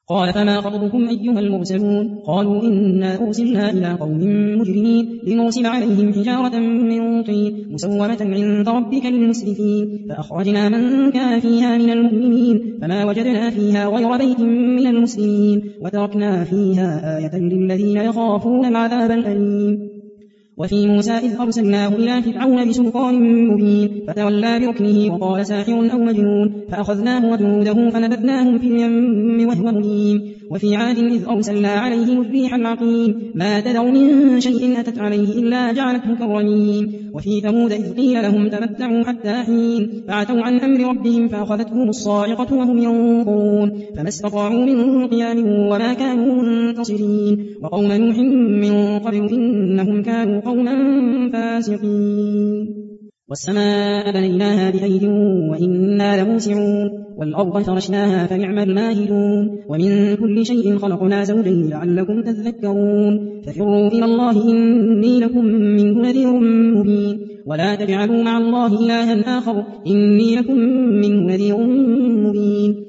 قال فما خطبكم أيها المرسلون قالوا إنا أرسلنا إلى قوم مجرمين لنرسل عليهم حجارة من طين مسومة عند ربك للمسرفين فأخرجنا من كان فيها من المؤمنين فما وجدنا فيها غير بيت من المسلمين وتركنا فيها آية للذين يخافون العذاب الأليم. وفي موسى إذ أرسلناه إلى فرعون بسلطان مبين فتولى بركنه وقال ساحر أو مجنون فأخذناه وجنوده فنبذناهم في اليم وهو مليم. وفي عاد إذ أرسلنا عليهم الريح العقيم ما تذر من شيء أتت عليه إلا جعلته كالرميم. وفي ثمود إذ قيل لهم تمتعوا حتى حين فعتوا عن أمر ربهم فأخذتهم الصاعقة وهم ينظرون فما استطاعوا من قيام وما كانوا منتصرين. وقوم نوح من قبل إنهم كانوا قوما فاسقين. والسماء بنيناها بأيد وإنا لموسعون والأرض فرشناها فنعم الماهدون. ومن كل شيء خلقنا زوجين لعلكم تذكرون. ففروا إلى الله إني لكم منه نذير مبين. ولا تجعلوا مع الله إلها آخر إني لكم منه نذير مبين.